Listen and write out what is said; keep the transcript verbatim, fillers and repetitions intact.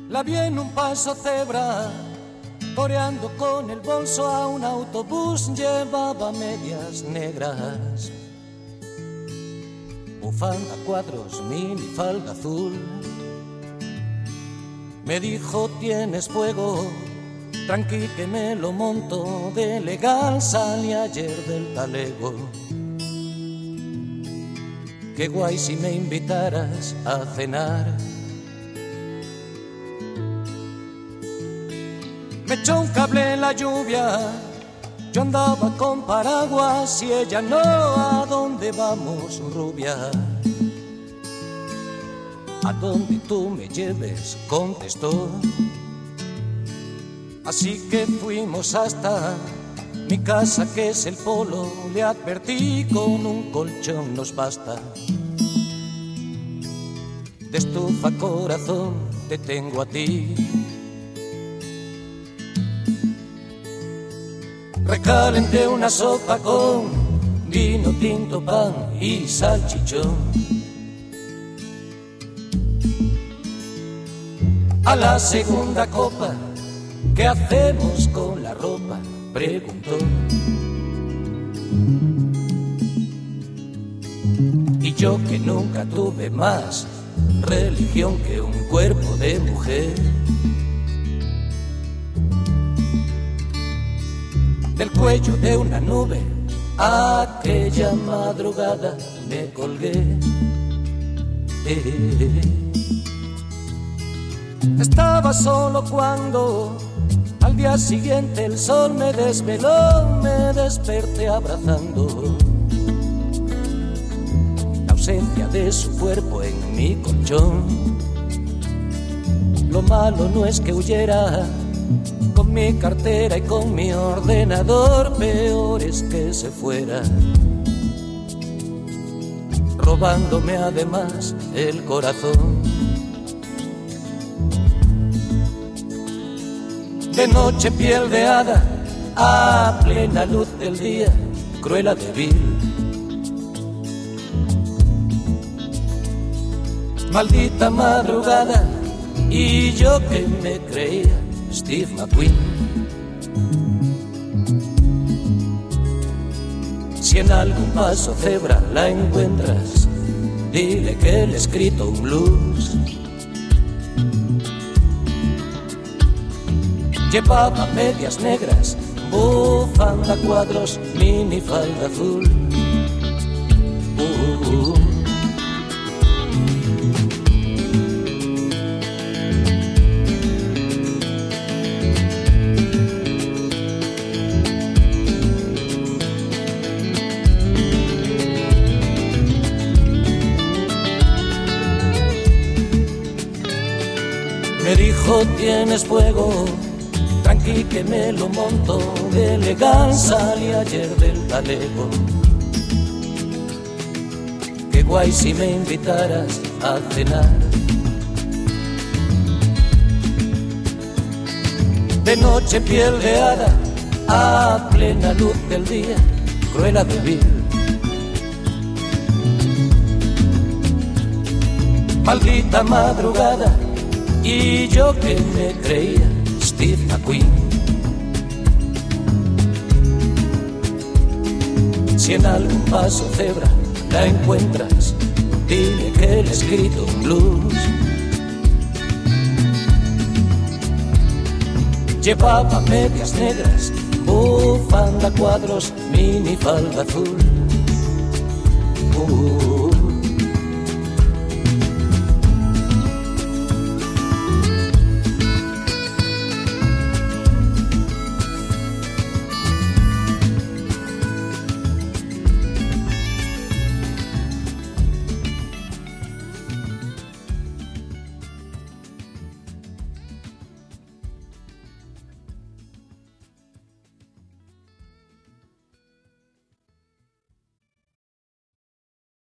La vi en un paso cebra, toreando con el bolso a un autobús. Llevaba medias negras, bufanda cuadros, mini falda azul. Me dijo: tienes fuego, tranqui que me lo monto. De legal salí ayer del talego. Qué guay si me invitaras a cenar. Me echó un cable en la lluvia, yo andaba con paraguas y ella no. ¿A dónde vamos, rubia? A donde tú me lleves, contestó. Así que fuimos hasta mi casa, que es el polo. Le advertí: con un colchón nos basta. De estufa corazón te tengo a ti. Recalenté una sopa con vino tinto, pan y salchichón. A la segunda copa, ¿qué hacemos con la ropa?, preguntó. Y yo, que nunca tuve más religión que un cuerpo de mujer, del cuello de una nube aquella madrugada me colgué. Eh. Estaba solo cuando al día siguiente el sol me desveló. Me desperté abrazando la ausencia de su cuerpo en mi colchón. Lo malo no es que huyera con mi cartera y con mi ordenador, peor es que se fuera robándome además el corazón. De noche piel de hada, a plena luz del día, Cruella de Vil. Maldita madrugada, y yo que me creía Steve McQueen. Si en algún paso cebra la encuentras, dile que le he escrito un blues. Llevaba medias negras, bufanda cuadros, mini falda azul. Uh, uh, uh. Me dijo: tienes fuego, tranqui que me lo monto. De legal salí ayer del talego. Qué guay si me invitaras a cenar. De noche piel de hada, a plena luz del día, Cruella de Vil. Maldita madrugada, y yo que me creía Steve McQueen. Si en algún paso cebra la encuentras, dile que le he escrito un blues. Llevaba medias negras, bufanda cuadros, mini falda azul. Uh.